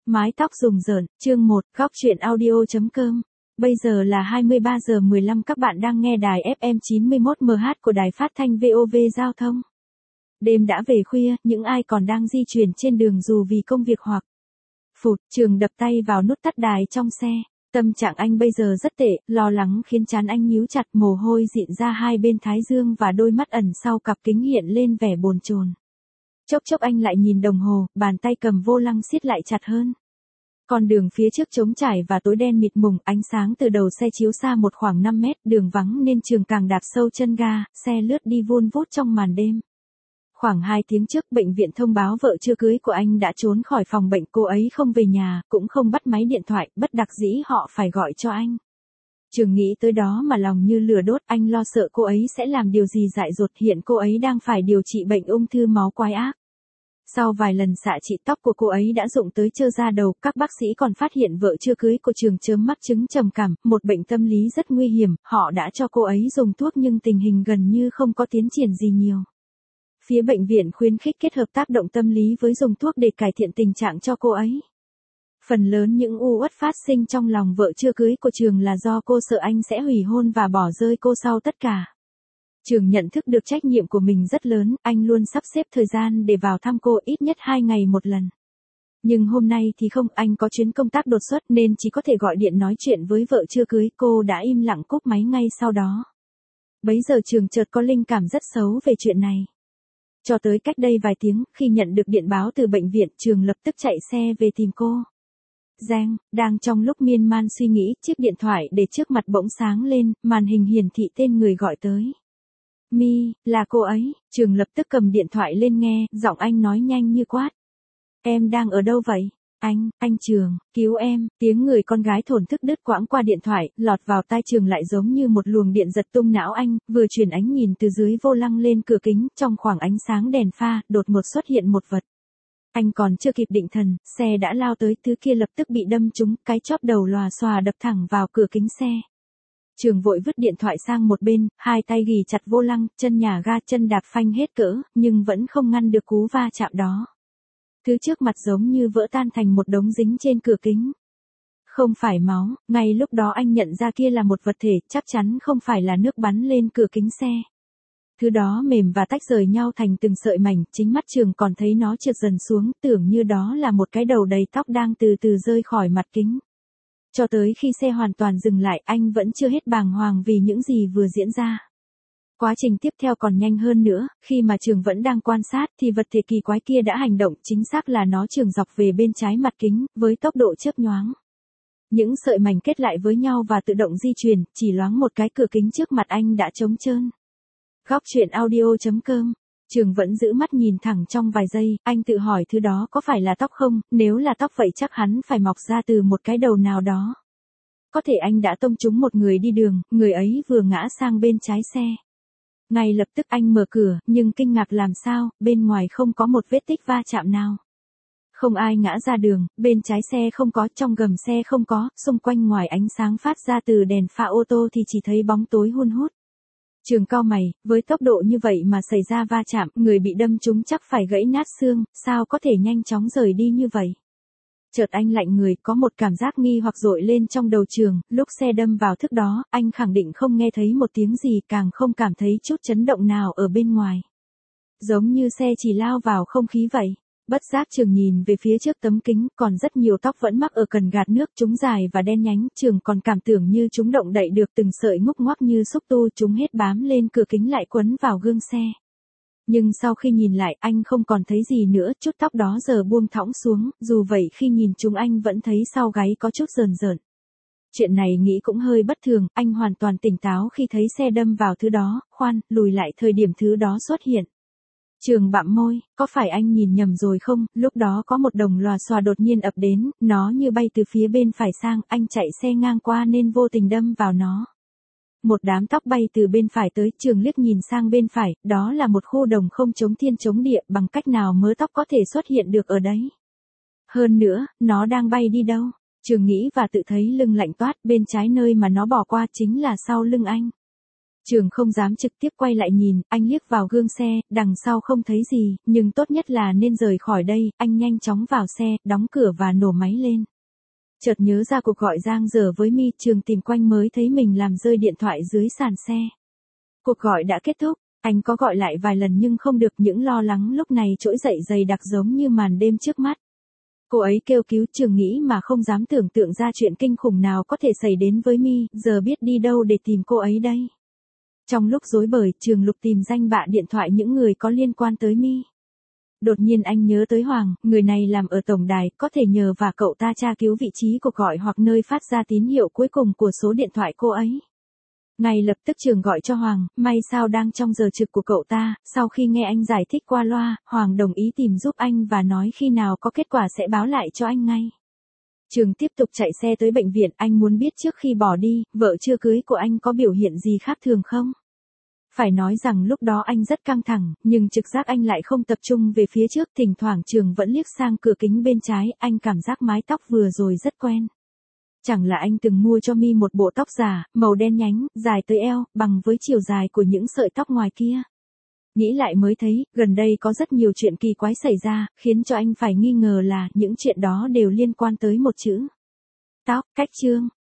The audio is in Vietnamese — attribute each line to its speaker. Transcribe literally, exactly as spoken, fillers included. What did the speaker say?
Speaker 1: Mái tóc rùng rợn, chương một, góc truyện audio.com. Bây giờ là hai mươi ba giờ mười lăm, các bạn đang nghe đài ép em chín mươi mốt MHz của đài phát thanh vê o vê Giao thông. Đêm đã về khuya, những ai còn đang di chuyển trên đường dù vì công việc hoặc phụt, Trường đập tay vào nút tắt đài trong xe. Tâm trạng anh bây giờ rất tệ, lo lắng khiến trán anh nhíu chặt, mồ hôi dịn ra hai bên thái dương và đôi mắt ẩn sau cặp kính hiện lên vẻ bồn chồn. Chốc chốc anh lại nhìn đồng hồ, bàn tay cầm vô lăng siết lại chặt hơn. Con đường phía trước trống trải và tối đen mịt mùng, ánh sáng từ đầu xe chiếu xa một khoảng năm mét, đường vắng nên Trường càng đạp sâu chân ga, xe lướt đi vun vút trong màn đêm. Khoảng hai tiếng trước, bệnh viện thông báo vợ chưa cưới của anh đã trốn khỏi phòng bệnh, cô ấy không về nhà, cũng không bắt máy điện thoại, bất đắc dĩ họ phải gọi cho anh. Trường nghĩ tới đó mà lòng như lửa đốt, anh lo sợ cô ấy sẽ làm điều gì dại dột, hiện cô ấy đang phải điều trị bệnh ung thư máu quái ác. Sau vài lần xạ trị tóc của cô ấy đã rụng tới trơ da đầu, các bác sĩ còn phát hiện vợ chưa cưới của Trường chớm mắc chứng trầm cảm, một bệnh tâm lý rất nguy hiểm, họ đã cho cô ấy dùng thuốc nhưng tình hình gần như không có tiến triển gì nhiều. Phía bệnh viện khuyến khích kết hợp tác động tâm lý với dùng thuốc để cải thiện tình trạng cho cô ấy. Phần lớn những u uất phát sinh trong lòng vợ chưa cưới của Trường là do cô sợ anh sẽ hủy hôn và bỏ rơi cô sau tất cả. Trường nhận thức được trách nhiệm của mình rất lớn, anh luôn sắp xếp thời gian để vào thăm cô ít nhất hai ngày một lần. Nhưng hôm nay thì không, anh có chuyến công tác đột xuất nên chỉ có thể gọi điện nói chuyện với vợ chưa cưới, cô đã im lặng cúp máy ngay sau đó. Bấy giờ Trường chợt có linh cảm rất xấu về chuyện này. Cho tới cách đây vài tiếng, khi nhận được điện báo từ bệnh viện, Trường lập tức chạy xe về tìm cô. Giang, đang trong lúc miên man suy nghĩ, chiếc điện thoại để trước mặt bỗng sáng lên, màn hình hiển thị tên người gọi tới. Mi, là cô ấy. Trường lập tức cầm điện thoại lên nghe, giọng anh nói nhanh như quát. Em đang ở đâu vậy? Anh, anh Trường, cứu em. Tiếng người con gái thổn thức đứt quãng qua điện thoại, lọt vào tai Trường lại giống như một luồng điện giật tung não anh, vừa chuyển ánh nhìn từ dưới vô lăng lên cửa kính, trong khoảng ánh sáng đèn pha, đột ngột xuất hiện một vật. Anh còn chưa kịp định thần, xe đã lao tới, thứ kia lập tức bị đâm trúng, cái chóp đầu lòa xòa đập thẳng vào cửa kính xe. Trường vội vứt điện thoại sang một bên, hai tay ghì chặt vô lăng, chân nhả ga, chân đạp phanh hết cỡ, nhưng vẫn không ngăn được cú va chạm đó. Thứ trước mặt giống như vỡ tan thành một đống dính trên cửa kính. Không phải máu, ngay lúc đó anh nhận ra kia là một vật thể, chắc chắn không phải là nước bắn lên cửa kính xe. Thứ đó mềm và tách rời nhau thành từng sợi mảnh, chính mắt Trường còn thấy nó trượt dần xuống, tưởng như đó là một cái đầu đầy tóc đang từ từ rơi khỏi mặt kính. Cho tới khi xe hoàn toàn dừng lại, anh vẫn chưa hết bàng hoàng vì những gì vừa diễn ra. Quá trình tiếp theo còn nhanh hơn nữa, khi mà Trường vẫn đang quan sát thì vật thể kỳ quái kia đã hành động, chính xác là nó trường dọc về bên trái mặt kính, với tốc độ chớp nhoáng. Những sợi mảnh kết lại với nhau và tự động di chuyển, chỉ loáng một cái cửa kính trước mặt anh đã trống trơn. Góc truyện audio.com. Trường vẫn giữ mắt nhìn thẳng trong vài giây, anh tự hỏi thứ đó có phải là tóc không, nếu là tóc vậy chắc hắn phải mọc ra từ một cái đầu nào đó. Có thể anh đã tông trúng một người đi đường, người ấy vừa ngã sang bên trái xe. Ngay lập tức anh mở cửa, nhưng kinh ngạc làm sao, bên ngoài không có một vết tích va chạm nào. Không ai ngã ra đường, bên trái xe không có, trong gầm xe không có, xung quanh ngoài ánh sáng phát ra từ đèn pha ô tô thì chỉ thấy bóng tối hun hút. Trường cau mày, với tốc độ như vậy mà xảy ra va chạm, người bị đâm trúng chắc phải gãy nát xương, sao có thể nhanh chóng rời đi như vậy. Chợt anh lạnh người, có một cảm giác nghi hoặc dội lên trong đầu Trường, lúc xe đâm vào thức đó, anh khẳng định không nghe thấy một tiếng gì, càng không cảm thấy chút chấn động nào ở bên ngoài. Giống như xe chỉ lao vào không khí vậy. Bất giác Trường nhìn về phía trước tấm kính, còn rất nhiều tóc vẫn mắc ở cần gạt nước, chúng dài và đen nhánh, Trường còn cảm tưởng như chúng động đậy được từng sợi ngúc ngoắc như xúc tu, chúng hết bám lên cửa kính lại quấn vào gương xe. Nhưng sau khi nhìn lại, anh không còn thấy gì nữa, chút tóc đó giờ buông thõng xuống, dù vậy khi nhìn chúng anh vẫn thấy sau gáy có chút rờn rợn. Chuyện này nghĩ cũng hơi bất thường, anh hoàn toàn tỉnh táo khi thấy xe đâm vào thứ đó, khoan, lùi lại thời điểm thứ đó xuất hiện. Trường bặm môi, có phải anh nhìn nhầm rồi không, lúc đó có một đồng lòa xòa đột nhiên ập đến, nó như bay từ phía bên phải sang, anh chạy xe ngang qua nên vô tình đâm vào nó. Một đám tóc bay từ bên phải tới, Trường liếc nhìn sang bên phải, đó là một khu đồng không chống thiên chống địa, bằng cách nào mớ tóc có thể xuất hiện được ở đấy. Hơn nữa, nó đang bay đi đâu? Trường nghĩ và tự thấy lưng lạnh toát, bên trái nơi mà nó bỏ qua chính là sau lưng anh. Trường không dám trực tiếp quay lại nhìn, anh liếc vào gương xe, đằng sau không thấy gì, nhưng tốt nhất là nên rời khỏi đây, anh nhanh chóng vào xe, đóng cửa và nổ máy lên. Chợt nhớ ra cuộc gọi giang dở với Mi, Trường tìm quanh mới thấy mình làm rơi điện thoại dưới sàn xe. Cuộc gọi đã kết thúc, anh có gọi lại vài lần nhưng không được, những lo lắng lúc này trỗi dậy dày đặc giống như màn đêm trước mắt. Cô ấy kêu cứu, Trường nghĩ mà không dám tưởng tượng ra chuyện kinh khủng nào có thể xảy đến với Mi, giờ biết đi đâu để tìm cô ấy đây. Trong lúc rối bời, Trường lục tìm danh bạ điện thoại những người có liên quan tới Mi. Đột nhiên anh nhớ tới Hoàng, người này làm ở tổng đài, có thể nhờ và cậu ta tra cứu vị trí cuộc gọi hoặc nơi phát ra tín hiệu cuối cùng của số điện thoại cô ấy. Ngay lập tức Trường gọi cho Hoàng, may sao đang trong giờ trực của cậu ta, sau khi nghe anh giải thích qua loa, Hoàng đồng ý tìm giúp anh và nói khi nào có kết quả sẽ báo lại cho anh ngay. Trường tiếp tục chạy xe tới bệnh viện, anh muốn biết trước khi bỏ đi, vợ chưa cưới của anh có biểu hiện gì khác thường không? Phải nói rằng lúc đó anh rất căng thẳng, nhưng trực giác anh lại không tập trung về phía trước, thỉnh thoảng Trường vẫn liếc sang cửa kính bên trái, anh cảm giác mái tóc vừa rồi rất quen. Chẳng là anh từng mua cho Mi một bộ tóc giả, màu đen nhánh, dài tới eo, bằng với chiều dài của những sợi tóc ngoài kia. Nghĩ lại mới thấy, gần đây có rất nhiều chuyện kỳ quái xảy ra, khiến cho anh phải nghi ngờ là những chuyện đó đều liên quan tới một chữ. Tóc, cách chương.